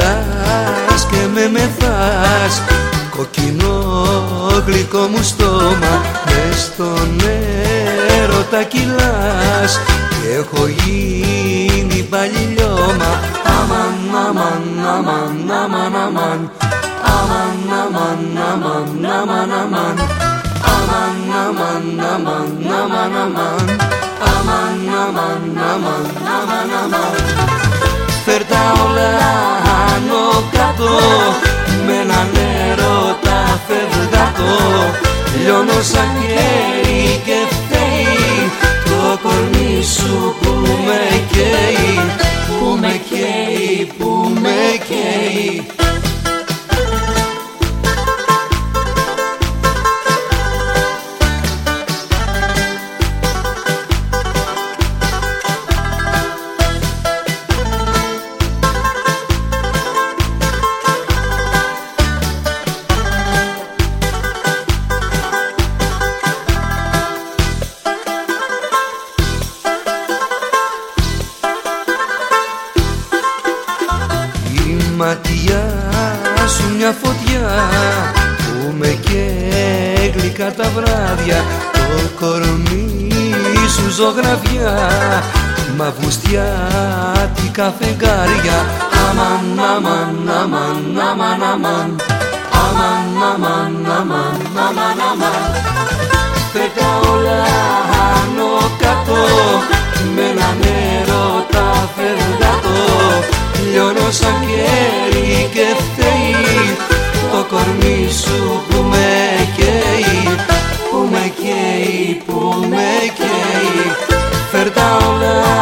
γελάς και με μεθάς, κοκκινό γλυκό μου στόμα, μες στον έρωτα κυλάς και έχω γίνει πάλι λιώμα. Αμαν, αμαν, αμαν, αμαν, αμαν, αμαν, αμαν, αμαν, αμαν, αμαν, αμαν, αμαν, αμαν, αμαν, αμαν, αμαν, αμαν, αμαν, αμαν, αμαν. Φέρ' τα όλα άνω κάτω, με έναν έρωτα φευγάτο, λιώνω σαν καίει και φταίει το κορμί σου που με καίει, που με καίει, που με καίει. Η ματιά σου μια φωτιά που με καίει γλυκά τα βράδια, το κορμί σου ζωγραφιά, μα βουστιάτικα φεγγάρια. Αμαν, αμαν, αμαν, αμαν, αμαν, αμαν, αμαν, αμαν, αμαν, αμαν. Φέρ' τα όλα άνω κάτω, με έναν έρωτα φευγάτο, λιώνω σαν καίει και φταίει το κορμί σου που με καίει, που με καίει, που με καίει. Φέρ' τα όλα